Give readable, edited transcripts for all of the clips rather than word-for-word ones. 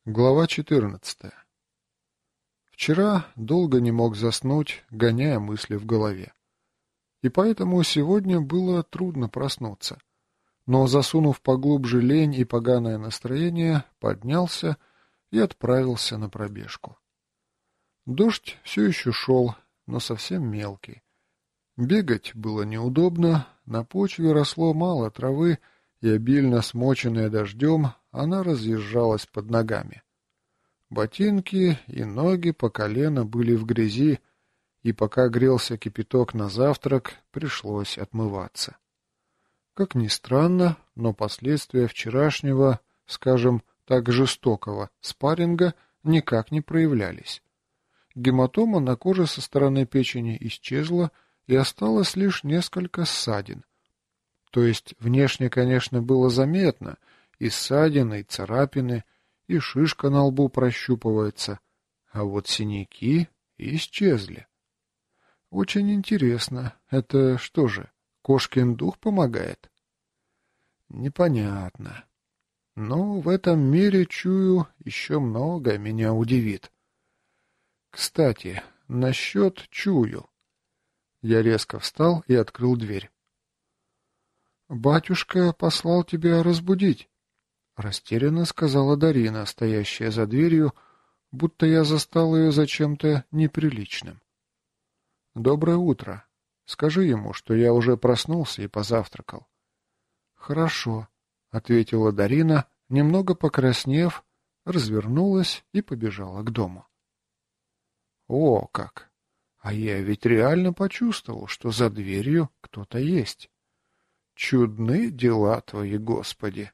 Глава 14. Вчера долго не мог заснуть, гоняя мысли в голове. И поэтому сегодня было трудно проснуться. Но, засунув поглубже лень и поганое настроение, поднялся и отправился на пробежку. Дождь все еще шел, но совсем мелкий. Бегать было неудобно, на почве росло мало травы, и обильно смоченная дождем, она разъезжалась под ногами. Ботинки и ноги по колено были в грязи, и пока грелся кипяток на завтрак, пришлось отмываться. Как ни странно, но последствия вчерашнего, скажем так, жестокого спарринга никак не проявлялись. Гематома на коже со стороны печени исчезла, и осталось лишь несколько ссадин. То есть внешне, конечно, было заметно, и ссадины, и царапины, и шишка на лбу прощупывается, а вот синяки исчезли. Очень интересно, это что же, кошкин дух помогает? Непонятно. Но в этом мире, чую, еще многое меня удивит. Кстати, насчет чую. Я резко встал и открыл дверь. «Батюшка послал тебя разбудить», — растерянно сказала Дарина, стоящая за дверью, будто я застал ее за чем-то неприличным. «Доброе утро. Скажи ему, что я уже проснулся и позавтракал». «Хорошо», — ответила Дарина, немного покраснев, развернулась и побежала к дому. «О, как! А я ведь реально почувствовал, что за дверью кто-то есть. Чудны дела твои, Господи!»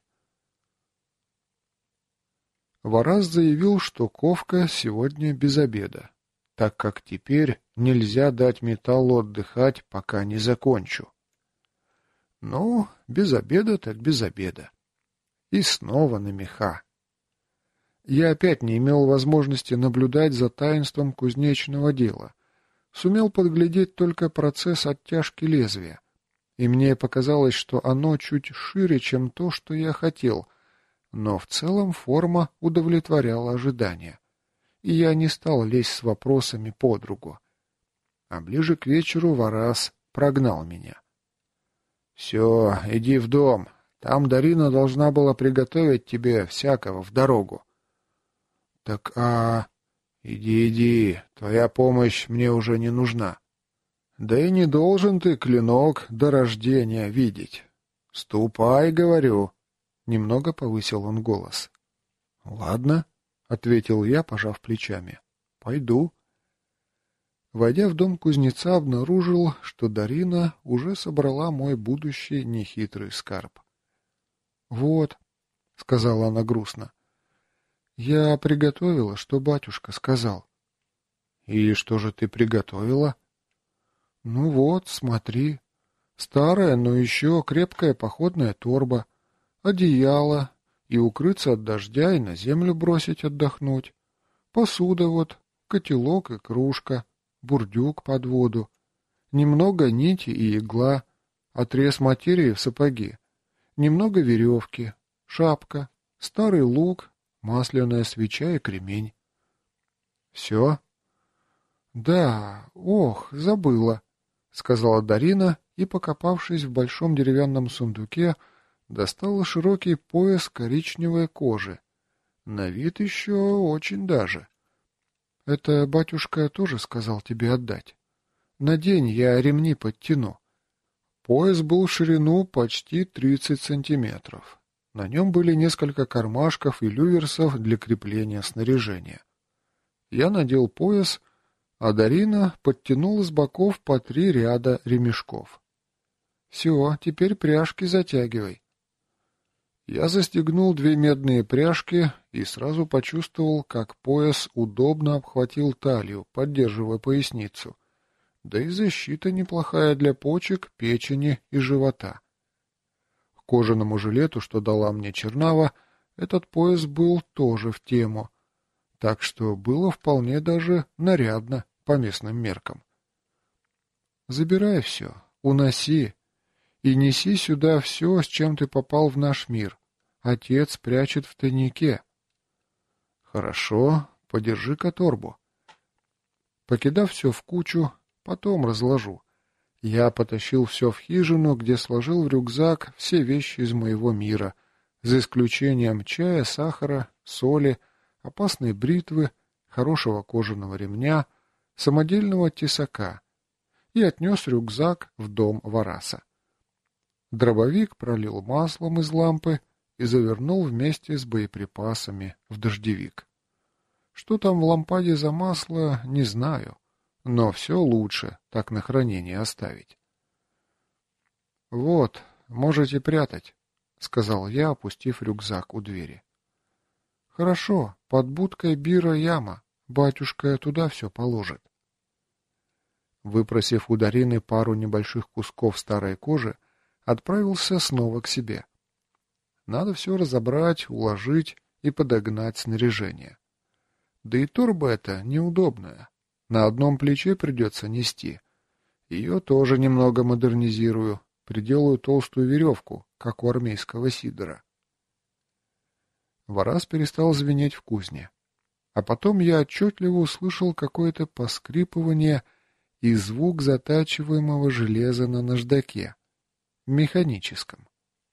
Вараз заявил, что Ковка сегодня без обеда, так как теперь нельзя дать металлу отдыхать, пока не закончу. Ну, без обеда так без обеда. И снова на меха. Я опять не имел возможности наблюдать за таинством кузнечного дела. Сумел подглядеть только процесс оттяжки лезвия. И мне показалось, что оно чуть шире, чем то, что я хотел, но в целом форма удовлетворяла ожидания. И я не стал лезть с вопросами подругу. А ближе к вечеру Вараз прогнал меня. «Все, иди в дом. Там Дарина должна была приготовить тебе всякого в дорогу». «Так, Иди, твоя помощь мне уже не нужна». «Да и не должен ты клинок до рождения видеть. Ступай, говорю». Немного повысил он голос. «Ладно», — ответил я, пожав плечами. «Пойду». Войдя в дом кузнеца, обнаружил, что Дарина уже собрала мой будущий нехитрый скарб. «Вот», — сказала она грустно, — «я приготовила, что батюшка сказал». «И что же ты приготовила?» «Ну вот, смотри. Старая, но еще крепкая походная торба, одеяло, и укрыться от дождя, и на землю бросить отдохнуть. Посуда вот, котелок и кружка, бурдюк под воду, немного нити и игла, отрез материи в сапоги, немного веревки, шапка, старый лук, масляная свеча и кремень». «Все?» «Да, ох, забыла», — сказала Дарина и, покопавшись в большом деревянном сундуке, достала широкий пояс коричневой кожи. На вид еще очень даже. «Это батюшка тоже сказал тебе отдать. Надень, я ремни подтяну». Пояс был в ширину почти 30 сантиметров. На нем были несколько кармашков и люверсов для крепления снаряжения. Я надел пояс, а Дарина подтянула с боков по 3 ряда ремешков. «Все, теперь пряжки затягивай». Я застегнул 2 медные пряжки и сразу почувствовал, как пояс удобно обхватил талию, поддерживая поясницу. Да и защита неплохая для почек, печени и живота. К кожаному жилету, что дала мне Чернава, этот пояс был тоже в тему, так что было вполне даже нарядно по местным меркам. «Забирай все, уноси. И неси сюда все, с чем ты попал в наш мир. Отец прячет в тайнике». Хорошо, подержи-ка торбу. Покидав все в кучу, потом разложу. Я потащил все в хижину, где сложил в рюкзак все вещи из моего мира, за исключением чая, сахара, соли, опасной бритвы, хорошего кожаного ремня, самодельного тесака, и отнес рюкзак в дом Вараса. Дробовик пролил маслом из лампы и завернул вместе с боеприпасами в дождевик. Что там в лампаде за масло, не знаю, но все лучше так на хранение оставить. «Вот, можете прятать», — сказал я, опустив рюкзак у двери. «Хорошо, под будкой бира яма, батюшка туда все положит». Выпросив у Дарины пару небольших кусков старой кожи, отправился снова к себе. Надо все разобрать, уложить и подогнать снаряжение. Да и торба эта неудобная. На одном плече придется нести. Ее тоже немного модернизирую, приделаю толстую веревку, как у армейского сидора. Варас перестал звенеть в кузне. А потом я отчетливо услышал какое-то поскрипывание и звук затачиваемого железа на наждаке, механическом.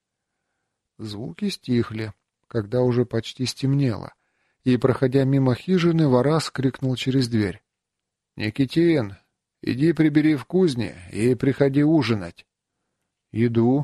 Звуки стихли, когда уже почти стемнело, и, проходя мимо хижины, Варас крикнул через дверь: «Никитин, иди прибери в кузне и приходи ужинать». «Иду».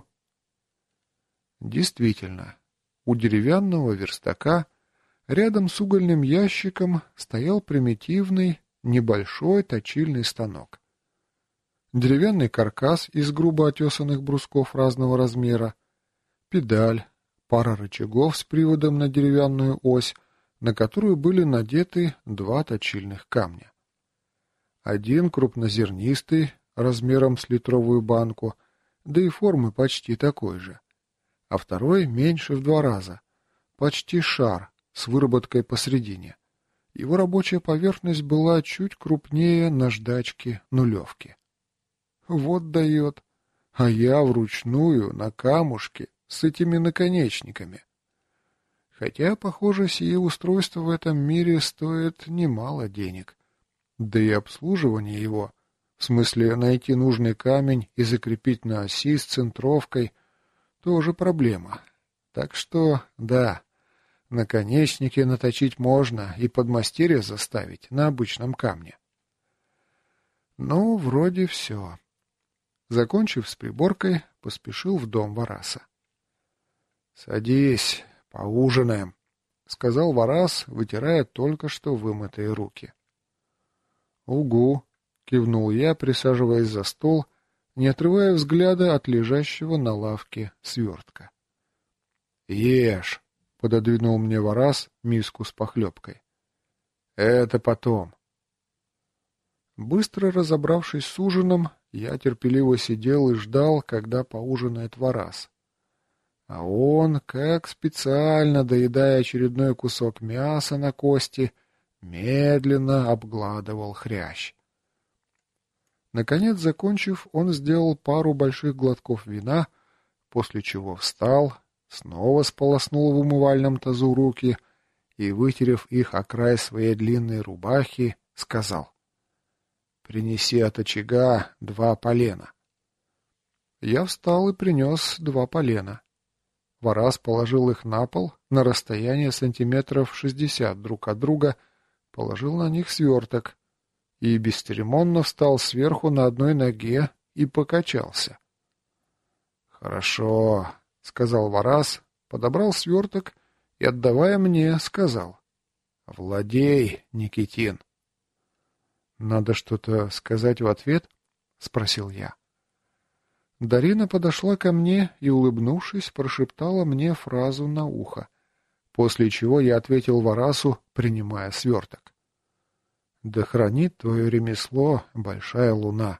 Действительно, у деревянного верстака рядом с угольным ящиком стоял примитивный, небольшой точильный станок. Деревянный каркас из грубо отесанных брусков разного размера, педаль, пара рычагов с приводом на деревянную ось, на которую были надеты два точильных камня. Один крупнозернистый, размером с литровую банку, да и формы почти такой же, а второй меньше в 2 раза, почти шар с выработкой посредине. Его рабочая поверхность была чуть крупнее наждачки нулевки. Вот дает. А я вручную, на камушке, с этими наконечниками. Хотя, похоже, сие устройство в этом мире стоит немало денег. Да и обслуживание его, в смысле найти нужный камень и закрепить на оси с центровкой, тоже проблема. Так что, да, наконечники наточить можно и подмастерье заставить на обычном камне. Ну, вроде все. Закончив с приборкой, поспешил в дом Вараса. «Садись, поужинаем», — сказал Варас, вытирая только что вымытые руки. «Угу», — кивнул я, присаживаясь за стол, не отрывая взгляда от лежащего на лавке свертка. «Ешь», — пододвинул мне Варас миску с похлебкой. «Это потом». Быстро разобравшись с ужином, я терпеливо сидел и ждал, когда поужинает Варас. А он, как специально доедая очередной кусок мяса на кости, медленно обгладывал хрящ. Наконец, закончив, он сделал пару больших глотков вина, после чего встал, снова сполоснул в умывальном тазу руки и, вытерев их о край своей длинной рубахи, сказал: «Принеси от очага 2 полена». Я встал и принес 2 полена. Варас положил их на пол, на расстояние сантиметров 60 друг от друга, положил на них сверток и бесцеремонно встал сверху на одной ноге и покачался. «Хорошо», — сказал Варас, подобрал сверток и, отдавая мне, сказал: «Владей, Никитин». «Надо что-то сказать в ответ?» — спросил я. Дарина подошла ко мне и, улыбнувшись, прошептала мне фразу на ухо, после чего я ответил Варасу, принимая сверток: «Да хранит твое ремесло большая луна».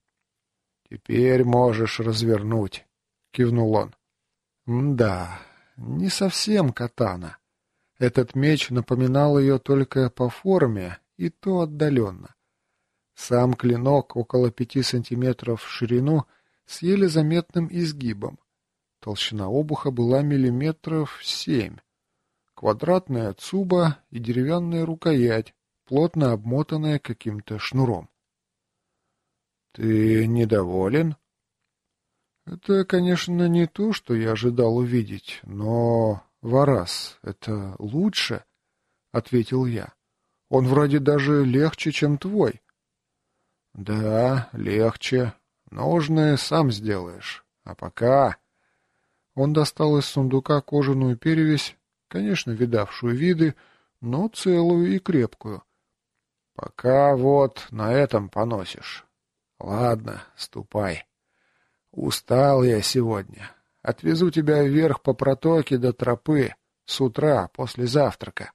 «Теперь можешь развернуть», — кивнул он. «Да, не совсем катана. Этот меч напоминал ее только по форме, и то отдаленно. Сам клинок около 5 сантиметров в ширину с еле заметным изгибом. Толщина обуха была 7 миллиметров. квадратная цуба и деревянная рукоять, плотно обмотанная каким-то шнуром. «Ты недоволен?» «Это, конечно, не то, что я ожидал увидеть, но, Варас, это лучше», — ответил я. «Он вроде даже легче, чем твой». «Да, легче. Ножны сам сделаешь. А пока...» Он достал из сундука кожаную перевязь, конечно, видавшую виды, но целую и крепкую. «Пока вот на этом поносишь. Ладно, ступай. Устал я сегодня. Отвезу тебя вверх по протоке до тропы с утра после завтрака».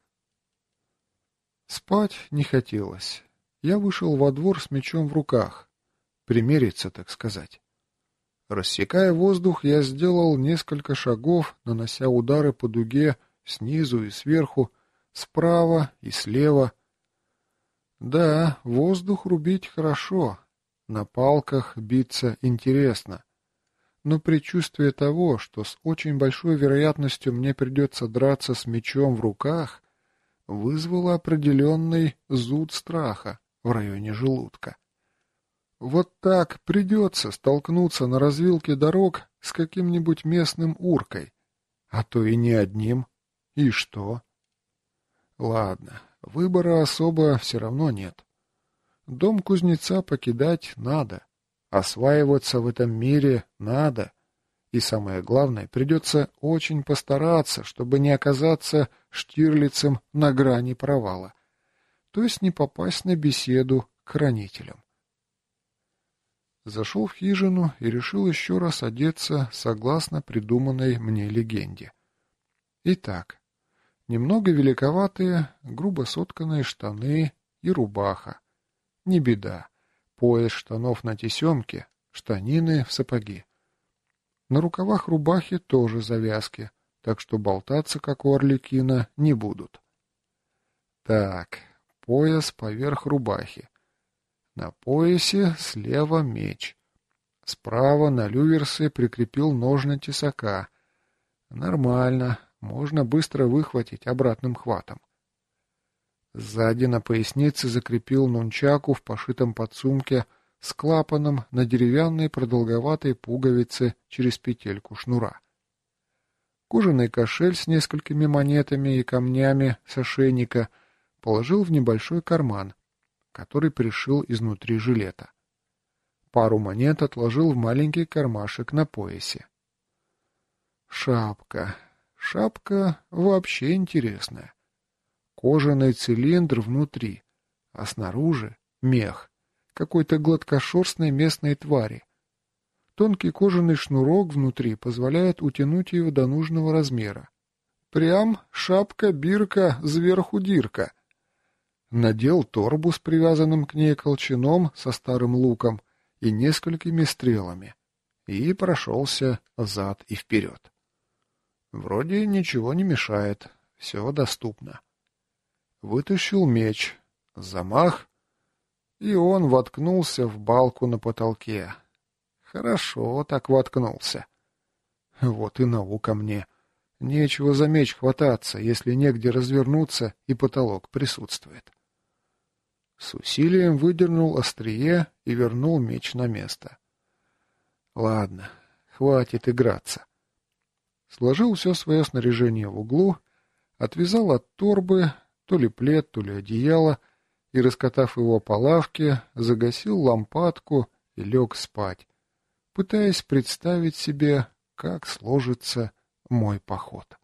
Спать не хотелось. Я вышел во двор с мечом в руках. Примериться, так сказать. Рассекая воздух, я сделал несколько шагов, нанося удары по дуге снизу и сверху, справа и слева. Да, воздух рубить хорошо, на палках биться интересно. Но предчувствие того, что с очень большой вероятностью мне придется драться с мечом в руках, вызвало определенный зуд страха в районе желудка. Вот так придется столкнуться на развилке дорог с каким-нибудь местным уркой, а то и не одним. И что? Ладно, выбора особо все равно нет. Дом кузнеца покидать надо, осваиваться в этом мире надо, и самое главное, придется очень постараться, чтобы не оказаться Штирлицем на грани провала, то есть не попасть на беседу к хранителям. Зашел в хижину и решил еще раз одеться согласно придуманной мне легенде. Итак, немного великоватые, грубо сотканные штаны и рубаха. Не беда. Пояс штанов на тесемке, штанины в сапоги. На рукавах рубахи тоже завязки, так что болтаться, как у Арлекина, не будут. Так, пояс поверх рубахи. На поясе слева меч. Справа на люверсе прикрепил ножны тесака. Нормально, можно быстро выхватить обратным хватом. Сзади на пояснице закрепил нунчаку в пошитом подсумке с клапаном на деревянной продолговатой пуговице через петельку шнура. Кожаный кошель с несколькими монетами и камнями с ошейника положил в небольшой карман, который пришил изнутри жилета. Пару монет отложил в маленький кармашек на поясе. Шапка. Шапка вообще интересная. Кожаный цилиндр внутри, а снаружи мех какой-то гладкошерстной местной твари. Тонкий кожаный шнурок внутри позволяет утянуть ее до нужного размера. Прям шапка-бирка зверху дирка. Надел торбу с привязанным к ней колчаном со старым луком и несколькими стрелами и прошелся взад и вперед. Вроде ничего не мешает, все доступно. Вытащил меч, замах, и он воткнулся в балку на потолке. Хорошо так воткнулся. Вот и наука мне. Нечего за меч хвататься, если негде развернуться и потолок присутствует. С усилием выдернул острие и вернул меч на место. Ладно, хватит играться. Сложил все свое снаряжение в углу, отвязал от торбы то ли плед, то ли одеяло, и, раскатав его по лавке, загасил лампадку и лег спать, пытаясь представить себе, как сложится мой поход.